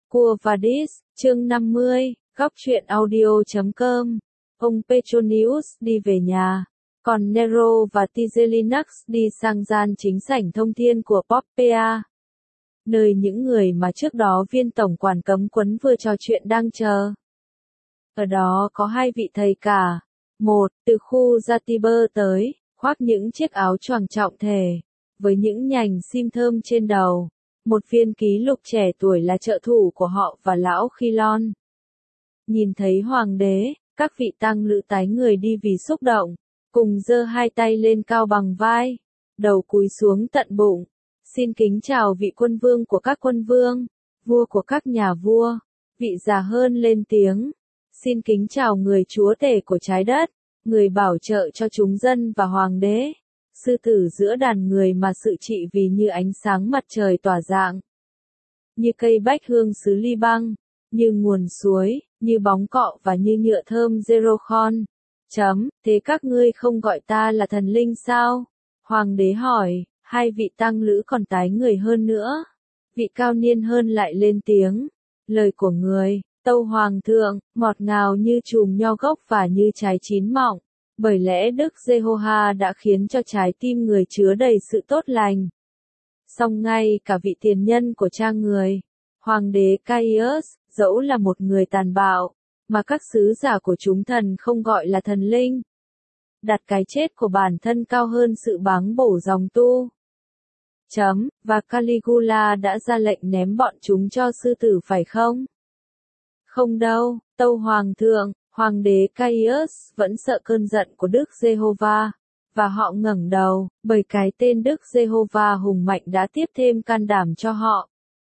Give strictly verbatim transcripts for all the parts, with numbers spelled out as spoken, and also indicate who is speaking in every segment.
Speaker 1: Quo Vadis, chương năm mươi, góc truyện audio chấm com. Ông Petronius đi về nhà, còn Nero và Tigellinus đi sang gian chính sảnh thông thiên của Poppaea, nơi những người mà trước đó viên tổng quản cấm quấn vừa trò chuyện đang chờ. Ở đó có hai vị thầy cả, một từ khu Zatiber tới, khoác những chiếc áo choàng trọng thể, với những nhành sim thơm trên đầu. Một viên ký lục trẻ tuổi là trợ thủ của họ và lão Khilon. Nhìn thấy hoàng đế, các vị tăng lữ tái người đi vì xúc động, cùng giơ hai tay lên cao bằng vai, đầu cúi xuống tận bụng. Xin kính chào vị quân vương của các quân vương, vua của các nhà vua. Vị già hơn lên tiếng. Xin kính chào người chúa tể của trái đất, người bảo trợ cho chúng dân và hoàng đế. Sư tử giữa đàn người mà sự trị vì như ánh sáng mặt trời tỏa rạng, như cây bách hương xứ Liban, như nguồn suối, như bóng cọ và như nhựa thơm Jerokhon. Chấm, thế các ngươi không gọi ta là thần linh sao? Hoàng đế hỏi, hai vị tăng lữ còn tái người hơn nữa. Vị cao niên hơn lại lên tiếng, lời của người, tâu hoàng thượng, ngọt ngào như chùm nho gốc và như trái chín mọng. Bởi lẽ Đức Giê-hô-ha đã khiến cho trái tim người chứa đầy sự tốt lành. Song ngay cả vị tiền nhân của cha người, Hoàng đế Caius, dẫu là một người tàn bạo, mà các sứ giả của chúng thần không gọi là thần linh. Đặt cái chết của bản thân cao hơn sự báng bổ dòng tu. Chấm, và Caligula đã ra lệnh ném bọn chúng cho sư tử phải không? Không đâu, tâu hoàng thượng. Hoàng đế Caius vẫn sợ cơn giận của Đức Giê-hô-va, và họ ngẩng đầu, bởi cái tên Đức Giê-hô-va hùng mạnh đã tiếp thêm can đảm cho họ.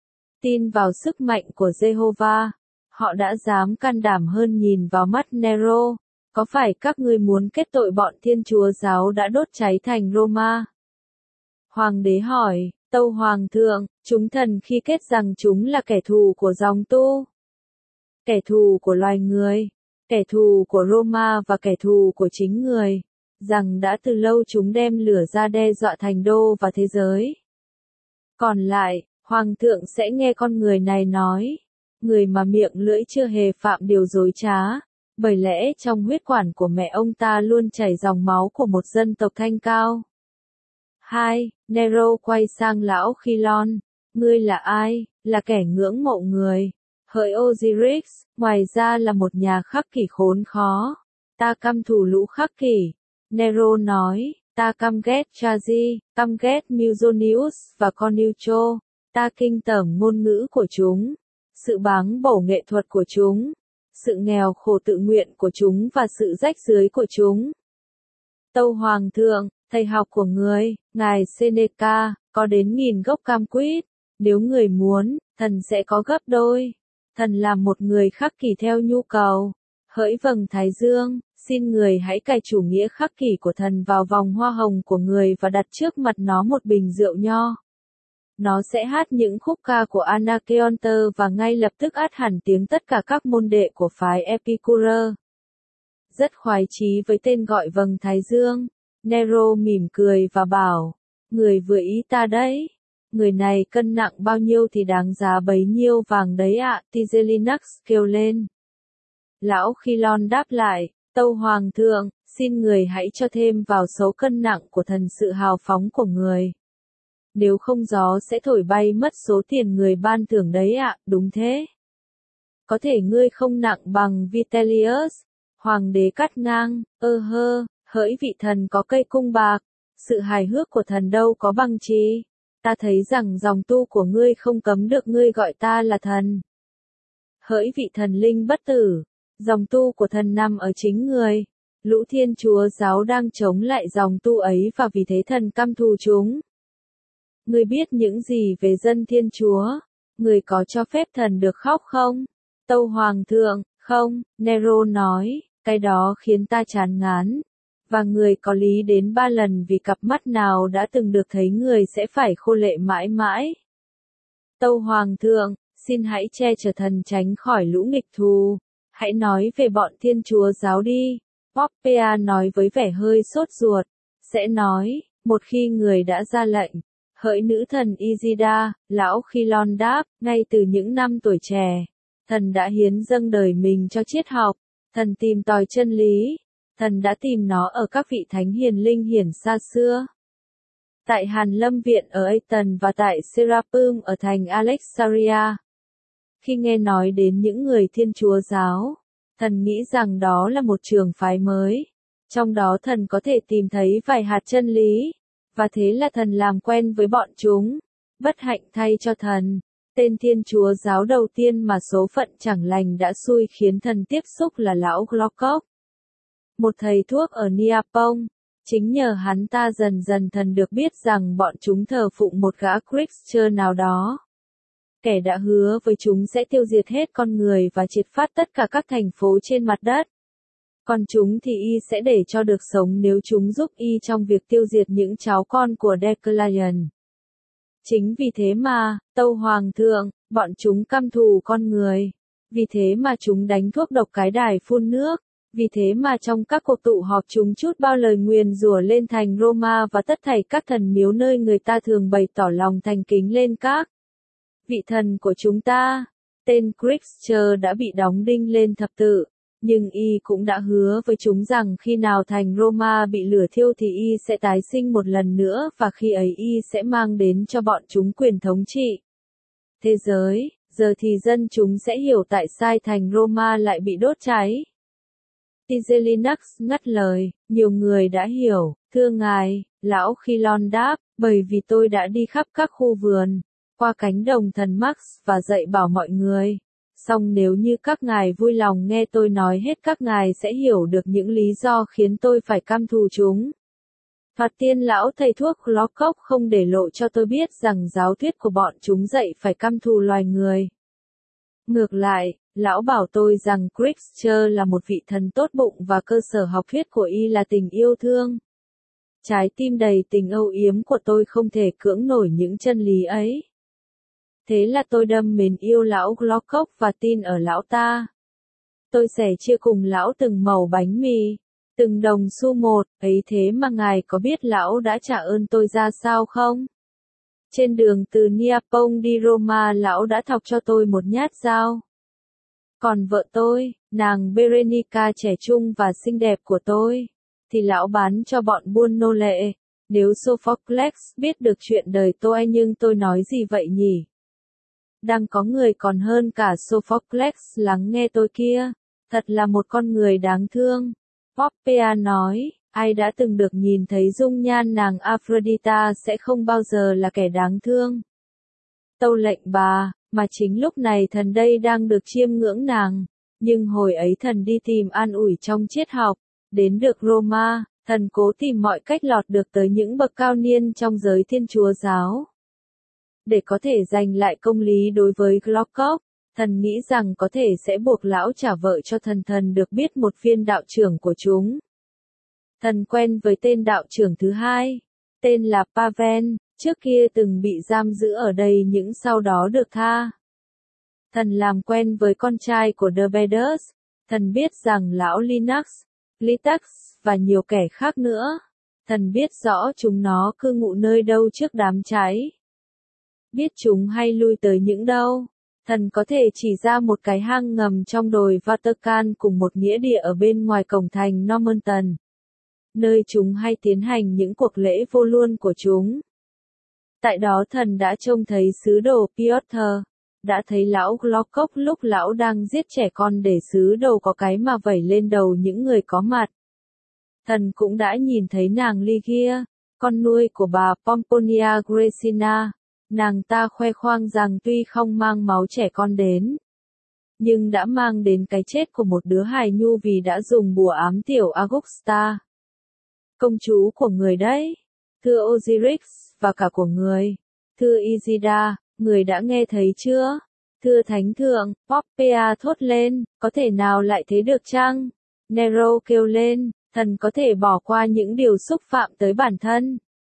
Speaker 1: Tin vào sức mạnh của Giê-hô-va, họ đã dám can đảm hơn nhìn vào mắt Nero. Có phải các ngươi muốn kết tội bọn Thiên Chúa giáo đã đốt cháy thành Roma? Hoàng đế hỏi, tâu hoàng thượng, chúng thần khi kết rằng chúng là kẻ thù của dòng tu, kẻ thù của loài người, kẻ thù của Roma và kẻ thù của chính người, rằng đã từ lâu chúng đem lửa ra đe dọa thành đô và thế giới. Còn lại, Hoàng thượng sẽ nghe con người này nói, người mà miệng lưỡi chưa hề phạm điều dối trá, bởi lẽ trong huyết quản của mẹ ông ta luôn chảy dòng máu của một dân tộc thanh cao. hai. Nero quay sang lão Khilon, ngươi là ai? Là kẻ ngưỡng mộ người. Hỡi Osiris, ngoài ra là một nhà khắc kỷ khốn khó. Ta căm thù lũ khắc kỷ. Nero nói, ta căm ghét Chazi, căm ghét Musonius và Cornucho. Ta kinh tởm ngôn ngữ của chúng, sự báng bổ nghệ thuật của chúng, sự nghèo khổ tự nguyện của chúng và sự rách rưới của chúng. Tâu hoàng thượng, thầy học của người, ngài Seneca, có đến nghìn gốc cam quýt. Nếu người muốn, thần sẽ có gấp đôi. Thần là một người khắc kỷ theo nhu cầu. Hỡi vầng thái dương, xin người hãy cài chủ nghĩa khắc kỷ của thần vào vòng hoa hồng của người và đặt trước mặt nó một bình rượu nho. Nó sẽ hát những khúc ca của Anaceonte và ngay lập tức át hẳn tiếng tất cả các môn đệ của phái Epicure. Rất khoái chí với tên gọi vầng thái dương, Nero mỉm cười và bảo, người vừa ý ta đấy. Người này cân nặng bao nhiêu thì đáng giá bấy nhiêu vàng đấy ạ, à, Tigellinus kêu lên. Lão Khilon đáp lại, tâu hoàng thượng, xin người hãy cho thêm vào số cân nặng của thần sự hào phóng của người. Nếu không gió sẽ thổi bay mất số tiền người ban thưởng đấy ạ, à, đúng thế. Có thể ngươi không nặng bằng Vitellius. Hoàng đế cắt ngang, ơ hơ, hỡi vị thần có cây cung bạc, sự hài hước của thần đâu có bằng chi. Ta thấy rằng dòng tu của ngươi không cấm được ngươi gọi ta là thần. Hỡi vị thần linh bất tử, dòng tu của thần nằm ở chính người. Lũ Thiên Chúa giáo đang chống lại dòng tu ấy và vì thế thần căm thù chúng. Ngươi biết những gì về dân Thiên Chúa? Ngươi có cho phép thần được khóc không? Tâu hoàng thượng, không, Nero nói, cái đó khiến ta chán ngán. Và người có lý đến ba lần vì cặp mắt nào đã từng được thấy người sẽ phải khô lệ mãi mãi. Tâu hoàng thượng, xin hãy che chở thần tránh khỏi lũ nghịch thù. Hãy nói về bọn Thiên Chúa giáo đi. Poppaea nói với vẻ hơi sốt ruột. Sẽ nói, một khi người đã ra lệnh. Hỡi nữ thần Isida, lão Khilon đáp, ngay từ những năm tuổi trẻ, thần đã hiến dâng đời mình cho triết học, thần tìm tòi chân lý, thần đã tìm nó ở các vị thánh hiền linh hiển xa xưa. Tại Hàn Lâm Viện ở Athens và tại Serapeum ở thành Alexandria. Khi nghe nói đến những người Thiên Chúa giáo, thần nghĩ rằng đó là một trường phái mới, trong đó thần có thể tìm thấy vài hạt chân lý, và thế là thần làm quen với bọn chúng. Bất hạnh thay cho thần, tên Thiên Chúa giáo đầu tiên mà số phận chẳng lành đã xui khiến thần tiếp xúc là lão Glockock, một thầy thuốc ở Neapong. Chính nhờ hắn ta dần dần thần được biết rằng bọn chúng thờ phụng một gã Christian nào đó. Kẻ đã hứa với chúng sẽ tiêu diệt hết con người và triệt phát tất cả các thành phố trên mặt đất. Còn chúng thì y sẽ để cho được sống nếu chúng giúp y trong việc tiêu diệt những cháu con của Declaration. Chính vì thế mà, tâu hoàng thượng, bọn chúng căm thù con người. Vì thế mà chúng đánh thuốc độc cái đài phun nước. Vì thế mà trong các cuộc tụ họp chúng trút bao lời nguyền rủa lên thành Roma và tất thảy các thần miếu nơi người ta thường bày tỏ lòng thành kính lên các vị thần của chúng ta. Tên Christian đã bị đóng đinh lên thập tự, nhưng y cũng đã hứa với chúng rằng khi nào thành Roma bị lửa thiêu thì y sẽ tái sinh một lần nữa và khi ấy y sẽ mang đến cho bọn chúng quyền thống trị thế giới. Giờ thì dân chúng sẽ hiểu tại sao thành Roma lại bị đốt cháy. Tigellinus ngắt lời, nhiều người đã hiểu, thưa ngài, lão Khilon đáp, bởi vì tôi đã đi khắp các khu vườn, qua cánh đồng thần Max và dạy bảo mọi người. Song nếu như các ngài vui lòng nghe tôi nói hết các ngài sẽ hiểu được những lý do khiến tôi phải căm thù chúng. Thoạt tiên lão thầy thuốc Glockock không để lộ cho tôi biết rằng giáo thuyết của bọn chúng dạy phải căm thù loài người. Ngược lại, lão bảo tôi rằng Christian là một vị thần tốt bụng và cơ sở học thuyết của y là tình yêu thương. Trái tim đầy tình âu yếm của tôi không thể cưỡng nổi những chân lý ấy. Thế là tôi đâm mến yêu lão Glockock và tin ở lão ta. Tôi sẻ chia cùng lão từng mẩu bánh mì, từng đồng xu một, ấy thế mà ngài có biết lão đã trả ơn tôi ra sao không? Trên đường từ Neapong đi Roma lão đã thọc cho tôi một nhát dao. Còn vợ tôi, nàng Berenica trẻ trung và xinh đẹp của tôi, thì lão bán cho bọn buôn nô lệ. Nếu Sophocles biết được chuyện đời tôi nhưng tôi nói gì vậy nhỉ? Đang có người còn hơn cả Sophocles lắng nghe tôi kia. Thật là một con người đáng thương. Poppea nói, ai đã từng được nhìn thấy dung nhan nàng Aphrodita sẽ không bao giờ là kẻ đáng thương. Tâu lệnh bà, mà chính lúc này thần đây đang được chiêm ngưỡng nàng. Nhưng hồi ấy thần đi tìm an ủi trong triết học. Đến được Roma, thần cố tìm mọi cách lọt được tới những bậc cao niên trong giới Thiên Chúa giáo. Để có thể giành lại công lý đối với Glockock, thần nghĩ rằng có thể sẽ buộc lão trả vợ cho thần. Thần được biết một viên đạo trưởng của chúng. Thần quen với tên đạo trưởng thứ hai, tên là Pavel, trước kia từng bị giam giữ ở đây nhưng sau đó được tha. Thần làm quen với con trai của Debedus, thần biết rằng lão Linux, Litax và nhiều kẻ khác nữa. Thần biết rõ chúng nó cư ngụ nơi đâu trước đám cháy. Biết chúng hay lui tới những đâu. Thần có thể chỉ ra một cái hang ngầm trong đồi Vatican cùng một nghĩa địa ở bên ngoài cổng thành Normanton, nơi chúng hay tiến hành những cuộc lễ vô luân của chúng. Tại đó thần đã trông thấy sứ đồ Piotr, đã thấy lão Glockock lúc lão đang giết trẻ con để sứ đồ có cái mà vẩy lên đầu những người có mặt. Thần cũng đã nhìn thấy nàng Lygia, con nuôi của bà Pomponia Graecina. Nàng ta khoe khoang rằng tuy không mang máu trẻ con đến, nhưng đã mang đến cái chết của một đứa hài nhu vì đã dùng bùa ám tiểu Augusta, công chúa của người đấy. Thưa Osiris, và cả của người. Thưa Isida, người đã nghe thấy chưa? Thưa Thánh Thượng, Poppea thốt lên, có thể nào lại thế được chăng? Nero kêu lên, thần có thể bỏ qua những điều xúc phạm tới bản thân.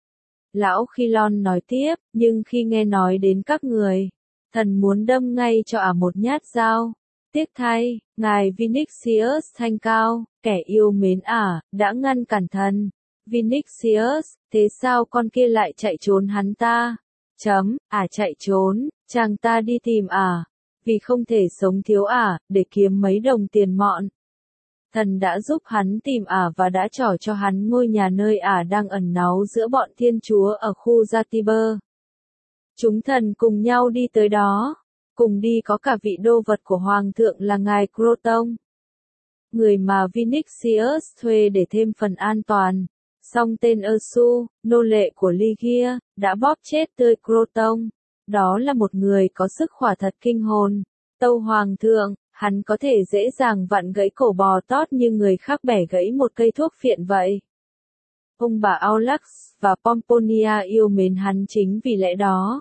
Speaker 1: Lão Khilon nói tiếp, nhưng khi nghe nói đến các người, thần muốn đâm ngay cho ả một nhát dao. Tiếc thay, ngài Vinicius thanh cao, kẻ yêu mến ả, đã ngăn cản thần. Vinicius, thế sao con kia lại chạy trốn hắn ta? Chấm, ả chạy trốn, chàng ta đi tìm ả, vì không thể sống thiếu ả, để kiếm mấy đồng tiền mọn. Thần đã giúp hắn tìm ả và đã trỏ cho hắn ngôi nhà nơi ả đang ẩn náu giữa bọn thiên chúa ở khu Gia-ti-bơ. Chúng thần cùng nhau đi tới đó, cùng đi có cả vị đô vật của hoàng thượng là ngài Croton, người mà Vinicius thuê để thêm phần an toàn. Song tên Ursu, nô lệ của Lygia, đã bóp chết tươi Croton. Đó là một người có sức khỏa thật kinh hồn. Tâu hoàng thượng, hắn có thể dễ dàng vặn gãy cổ bò tót như người khác bẻ gãy một cây thuốc phiện vậy. Ông bà Aulax và Pomponia yêu mến hắn chính vì lẽ đó.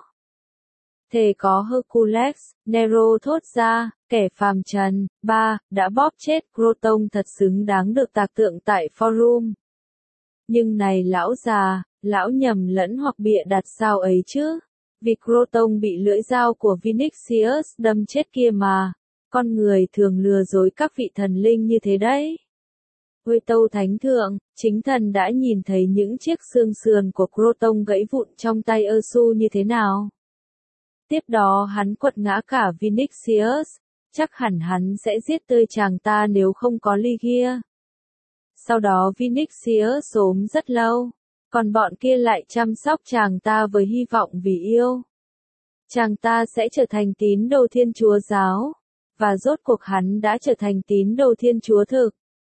Speaker 1: Thề có Hercules, Nero thốt ra, kẻ phàm trần, ba, đã bóp chết Croton thật xứng đáng được tạc tượng tại Forum. Nhưng này lão già, lão nhầm lẫn hoặc bịa đặt sao ấy chứ? Vì Croton bị lưỡi dao của Vinicius đâm chết kia mà. Con người thường lừa dối các vị thần linh như thế đấy. Ôi tâu thánh thượng, chính thần đã nhìn thấy những chiếc xương sườn của Croton gãy vụn trong tay Ursu như thế nào. Tiếp đó hắn quật ngã cả Vinicius, chắc hẳn hắn sẽ giết tươi chàng ta nếu không có Lygia. Sau đó Vinicius ốm rất lâu, còn bọn kia lại chăm sóc chàng ta với hy vọng vì yêu. Chàng ta sẽ trở thành tín đồ Thiên Chúa giáo, và rốt cuộc hắn đã trở thành tín đồ Thiên Chúa thực.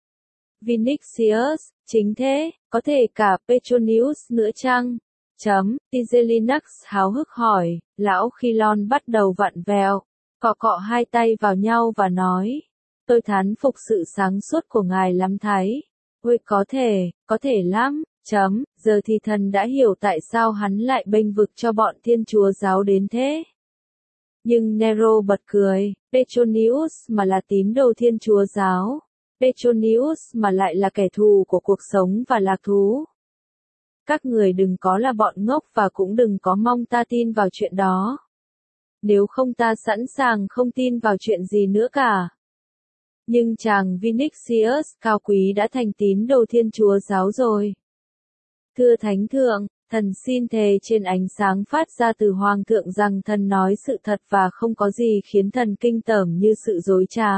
Speaker 1: Vinicius, chính thế, có thể cả Petronius nữa chăng? Chấm, Tigellinus háo hức hỏi, lão Khilon bắt đầu vặn vẹo, cọ cọ hai tay vào nhau và nói, tôi thán phục sự sáng suốt của ngài lắm thái. Ôi có thể, có thể lắm, chấm, giờ thì thần đã hiểu tại sao hắn lại bênh vực cho bọn Thiên Chúa giáo đến thế. Nhưng Nero bật cười, Petronius mà là tín đồ Thiên Chúa giáo, Petronius mà lại là kẻ thù của cuộc sống và lạc thú. Các người đừng có là bọn ngốc và cũng đừng có mong ta tin vào chuyện đó. Nếu không ta sẵn sàng không tin vào chuyện gì nữa cả. Nhưng chàng Vinicius cao quý đã thành tín đồ Thiên Chúa giáo rồi. Thưa Thánh Thượng, thần xin thề trên ánh sáng phát ra từ Hoàng thượng rằng thần nói sự thật và không có gì khiến thần kinh tởm như sự dối trá.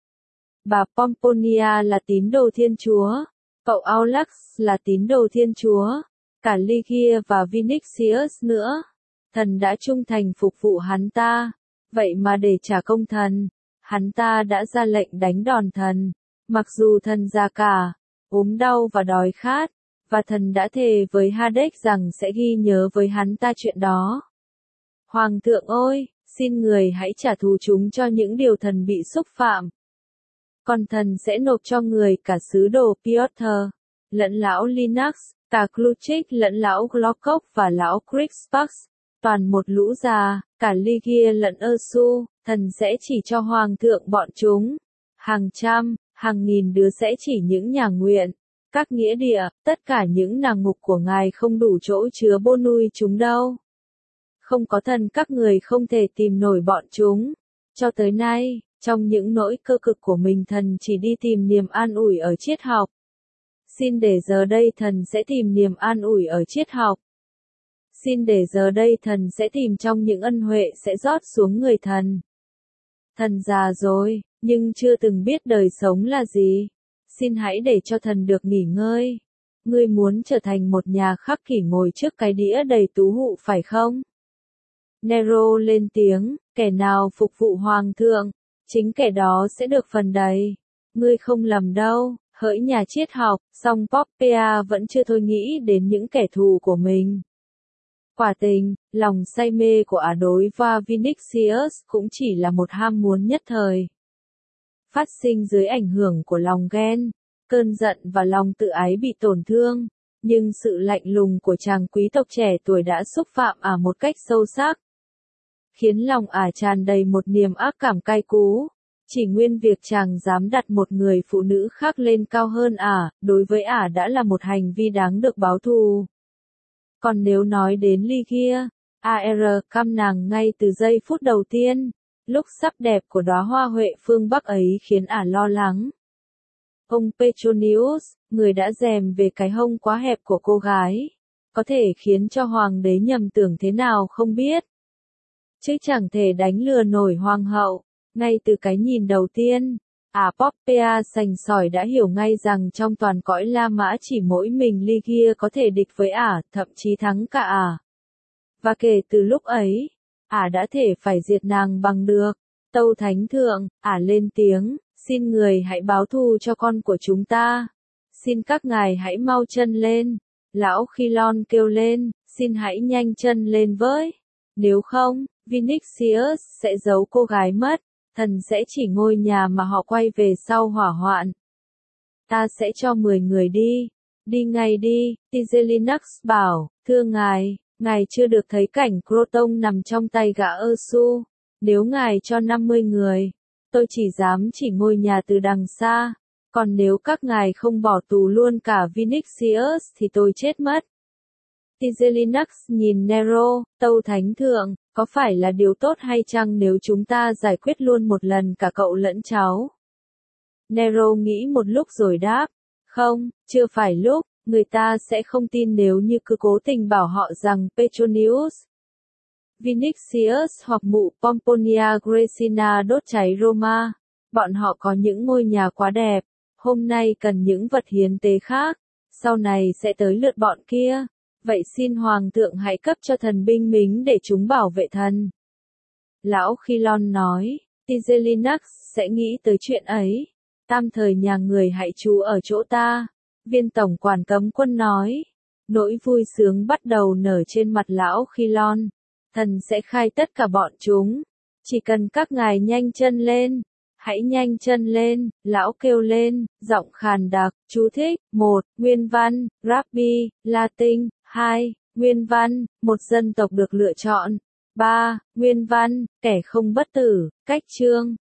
Speaker 1: Bà Pomponia là tín đồ Thiên Chúa, cậu Aulax là tín đồ Thiên Chúa, cả Lygia và Vinicius nữa. Thần đã trung thành phục vụ hắn ta, vậy mà để trả công thần, hắn ta đã ra lệnh đánh đòn thần, mặc dù thần già cả, ốm đau và đói khát, và thần đã thề với Hades rằng sẽ ghi nhớ với hắn ta chuyện đó. Hoàng thượng ơi, xin người hãy trả thù chúng cho những điều thần bị xúc phạm. Còn thần sẽ nộp cho người cả sứ đồ Piotr, lẫn lão Linux, cả Cluchik lẫn lão Glockock và lão Crixpax, toàn một lũ già, cả Lygia lẫn Ursu, thần sẽ chỉ cho hoàng thượng bọn chúng. Hàng trăm, hàng nghìn đứa sẽ chỉ những nhà nguyện, các nghĩa địa, tất cả những nàng mục của ngài không đủ chỗ chứa bô nuôi chúng đâu. Không có thần các người không thể tìm nổi bọn chúng. Cho tới nay, trong những nỗi cơ cực của mình thần chỉ đi tìm niềm an ủi ở triết học. Xin để giờ đây thần sẽ tìm niềm an ủi ở triết học. Xin để giờ đây thần sẽ tìm trong những ân huệ sẽ rót xuống người thần. Thần già rồi, nhưng chưa từng biết đời sống là gì. Xin hãy để cho thần được nghỉ ngơi. Ngươi muốn trở thành một nhà khắc kỷ ngồi trước cái đĩa đầy tú hụ phải không? Nero lên tiếng, kẻ nào phục vụ hoàng thượng, chính kẻ đó sẽ được phần đầy. Ngươi không lầm đâu, hỡi nhà triết học, song Poppea vẫn chưa thôi nghĩ đến những kẻ thù của mình. Quả tình, lòng say mê của ả đối và Vinicius cũng chỉ là một ham muốn nhất thời. Phát sinh dưới ảnh hưởng của lòng ghen, cơn giận và lòng tự ái bị tổn thương, nhưng sự lạnh lùng của chàng quý tộc trẻ tuổi đã xúc phạm ả một cách sâu sắc, khiến lòng ả tràn đầy một niềm ác cảm cay cú. Chỉ nguyên việc chàng dám đặt một người phụ nữ khác lên cao hơn ả, đối với ả đã là một hành vi đáng được báo thù. Còn nếu nói đến Lygia, ar căm nàng ngay từ giây phút đầu tiên, lúc sắc đẹp của đóa hoa huệ phương Bắc ấy khiến ả lo lắng. Ông Petronius, người đã rèm về cái hông quá hẹp của cô gái, có thể khiến cho hoàng đế nhầm tưởng thế nào không biết. Chứ chẳng thể đánh lừa nổi hoàng hậu, ngay từ cái nhìn đầu tiên. Ả Poppea sành sỏi đã hiểu ngay rằng trong toàn cõi La Mã chỉ mỗi mình Ligia có thể địch với Ả, thậm chí thắng cả Ả. Và kể từ lúc ấy, Ả đã thể phải diệt nàng bằng được. Tâu Thánh Thượng, Ả lên tiếng, xin người hãy báo thù cho con của chúng ta. Xin các ngài hãy mau chân lên. Lão Khilon kêu lên, xin hãy nhanh chân lên với. Nếu không, Vinicius sẽ giấu cô gái mất. Thần sẽ chỉ ngôi nhà mà họ quay về sau hỏa hoạn. Ta sẽ cho mười người đi. Đi ngay đi, Tigellinus bảo, thưa ngài, ngài chưa được thấy cảnh Croton nằm trong tay gã Ursu. Nếu ngài cho năm mươi người, tôi chỉ dám chỉ ngôi nhà từ đằng xa. Còn nếu các ngài không bỏ tù luôn cả Vinicius thì tôi chết mất. Tigellinus nhìn Nero, Tâu Thánh Thượng, có phải là điều tốt hay chăng nếu chúng ta giải quyết luôn một lần cả cậu lẫn cháu? Nero nghĩ một lúc rồi đáp, không, chưa phải lúc, người ta sẽ không tin nếu như cứ cố tình bảo họ rằng Petronius, Vinicius hoặc mụ Pomponia Graecina đốt cháy Roma. Bọn họ có những ngôi nhà quá đẹp, hôm nay cần những vật hiến tế khác, sau này sẽ tới lượt bọn kia. Vậy xin Hoàng thượng hãy cấp cho thần binh lính để chúng bảo vệ thần. Lão Khilon nói, Tigellinus sẽ nghĩ tới chuyện ấy. Tam thời nhà người hãy trú ở chỗ ta. Viên tổng quản cấm quân nói. Nỗi vui sướng bắt đầu nở trên mặt lão Khilon. Thần sẽ khai tất cả bọn chúng. Chỉ cần các ngài nhanh chân lên. Hãy nhanh chân lên, lão kêu lên, giọng khàn đặc, chú thích, một, nguyên văn, Rabbi, Latin, hai, nguyên văn, một dân tộc được lựa chọn, ba, nguyên văn, kẻ không bất tử, cách chương.